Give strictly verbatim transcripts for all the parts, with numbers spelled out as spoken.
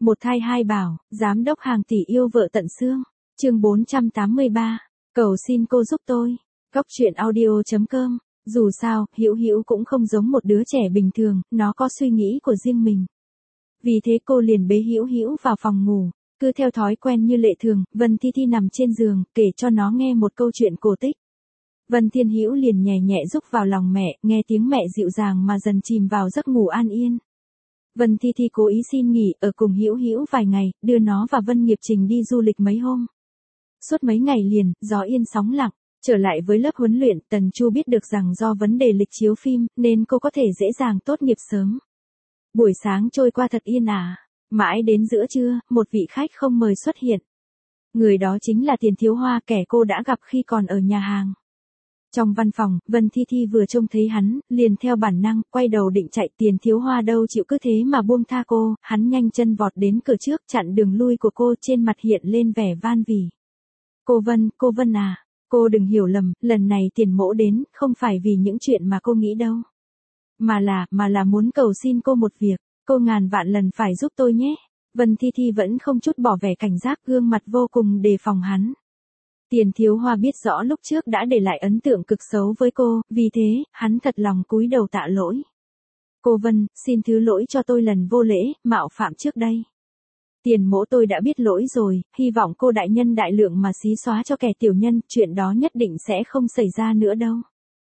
Một thai hai bảo, giám đốc hàng tỷ yêu vợ tận xương. Chương bốn trăm tám mươi ba. Cầu xin cô giúp tôi. Góc truyện audio chấm com. Dù sao, Hữu Hữu cũng không giống một đứa trẻ bình thường, nó có suy nghĩ của riêng mình. Vì thế cô liền bế Hữu Hữu vào phòng ngủ, cứ theo thói quen như lệ thường, Vân Thi Thi nằm trên giường, kể cho nó nghe một câu chuyện cổ tích. Vân Thiên Hữu liền nhẹ nhẹ rúc vào lòng mẹ, nghe tiếng mẹ dịu dàng mà dần chìm vào giấc ngủ an yên. Vân Thi Thi cố ý xin nghỉ ở cùng Hữu Hữu vài ngày, đưa nó và Vân Nghiệp Trình đi du lịch mấy hôm. Suốt mấy ngày liền, gió yên sóng lặng, trở lại với lớp huấn luyện, Tần Chu biết được rằng do vấn đề lịch chiếu phim, nên cô có thể dễ dàng tốt nghiệp sớm. Buổi sáng trôi qua thật yên ả, mãi đến giữa trưa, một vị khách không mời xuất hiện. Người đó chính là Tiền Thiếu Hoa, kẻ cô đã gặp khi còn ở nhà hàng. Trong văn phòng, Vân Thi Thi vừa trông thấy hắn, liền theo bản năng, quay đầu định chạy. Tiền Thiếu Hoa đâu chịu cứ thế mà buông tha cô, hắn nhanh chân vọt đến cửa trước, chặn đường lui của cô, trên mặt hiện lên vẻ van vỉ. Cô Vân, cô Vân à, cô đừng hiểu lầm, lần này Tiền mỗ đến, không phải vì những chuyện mà cô nghĩ đâu. Mà là, mà là muốn cầu xin cô một việc, cô ngàn vạn lần phải giúp tôi nhé. Vân Thi Thi vẫn không chút bỏ vẻ cảnh giác, gương mặt vô cùng đề phòng hắn. Tiền Thiếu Hoa biết rõ lúc trước đã để lại ấn tượng cực xấu với cô, vì thế, hắn thật lòng cúi đầu tạ lỗi. Cô Vân, xin thứ lỗi cho tôi lần vô lễ, mạo phạm trước đây. Tiền mỗ tôi đã biết lỗi rồi, hy vọng cô đại nhân đại lượng mà xí xóa cho kẻ tiểu nhân, chuyện đó nhất định sẽ không xảy ra nữa đâu.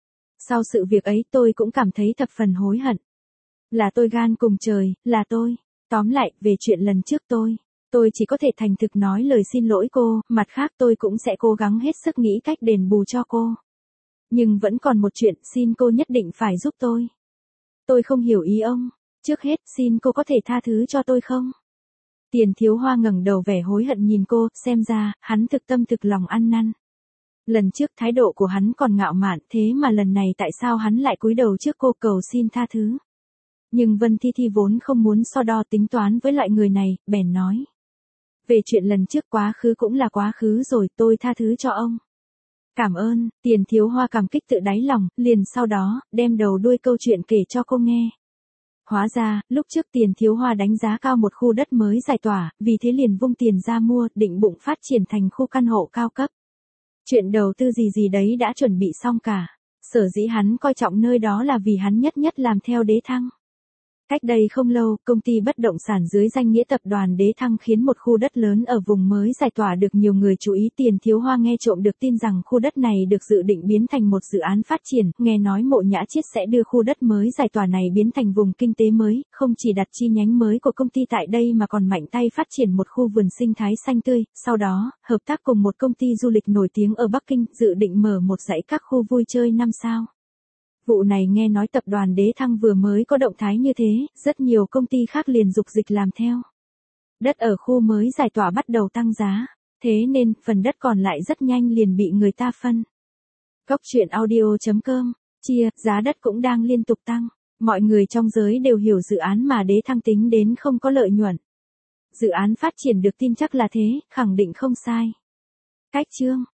Sau sự việc ấy tôi cũng cảm thấy thập phần hối hận. Là tôi gan cùng trời, là tôi. Tóm lại, về chuyện lần trước tôi. Tôi chỉ có thể thành thực nói lời xin lỗi cô, mặt khác tôi cũng sẽ cố gắng hết sức nghĩ cách đền bù cho cô. Nhưng vẫn còn một chuyện, xin cô nhất định phải giúp tôi. Tôi không hiểu ý ông, trước hết xin cô có thể tha thứ cho tôi không? Tiền Thiếu Hoa ngẩng đầu vẻ hối hận nhìn cô, xem ra, hắn thực tâm thực lòng ăn năn. Lần trước thái độ của hắn còn ngạo mạn, thế mà lần này tại sao hắn lại cúi đầu trước cô cầu xin tha thứ? Nhưng Vân Thi Thi vốn không muốn so đo tính toán với loại người này, bèn nói. Về chuyện lần trước quá khứ cũng là quá khứ rồi, tôi tha thứ cho ông. Cảm ơn. Tiền Thiếu Hoa cảm kích tự đáy lòng, liền sau đó, đem đầu đuôi câu chuyện kể cho cô nghe. Hóa ra, lúc trước Tiền Thiếu Hoa đánh giá cao một khu đất mới giải tỏa, vì thế liền vung tiền ra mua, định bụng phát triển thành khu căn hộ cao cấp. Chuyện đầu tư gì gì đấy đã chuẩn bị xong cả. Sở dĩ hắn coi trọng nơi đó là vì hắn nhất nhất làm theo Đế Thăng. Cách đây không lâu, công ty bất động sản dưới danh nghĩa tập đoàn Đế Thăng khiến một khu đất lớn ở vùng mới giải tỏa được nhiều người chú ý. Tiền Thiếu Hoa nghe trộm được tin rằng khu đất này được dự định biến thành một dự án phát triển, nghe nói Mộ Nhã Chiết sẽ đưa khu đất mới giải tỏa này biến thành vùng kinh tế mới, không chỉ đặt chi nhánh mới của công ty tại đây mà còn mạnh tay phát triển một khu vườn sinh thái xanh tươi, sau đó, hợp tác cùng một công ty du lịch nổi tiếng ở Bắc Kinh, dự định mở một dãy các khu vui chơi năm sao. Vụ này nghe nói tập đoàn Đế Thăng vừa mới có động thái như thế, rất nhiều công ty khác liền dục dịch làm theo. Đất ở khu mới giải tỏa bắt đầu tăng giá, thế nên phần đất còn lại rất nhanh liền bị người ta phân. Góc truyện audio chấm com, chia, giá đất cũng đang liên tục tăng, mọi người trong giới đều hiểu dự án mà Đế Thăng tính đến không có lợi nhuận. Dự án phát triển được tin chắc là thế, khẳng định không sai. Cách chương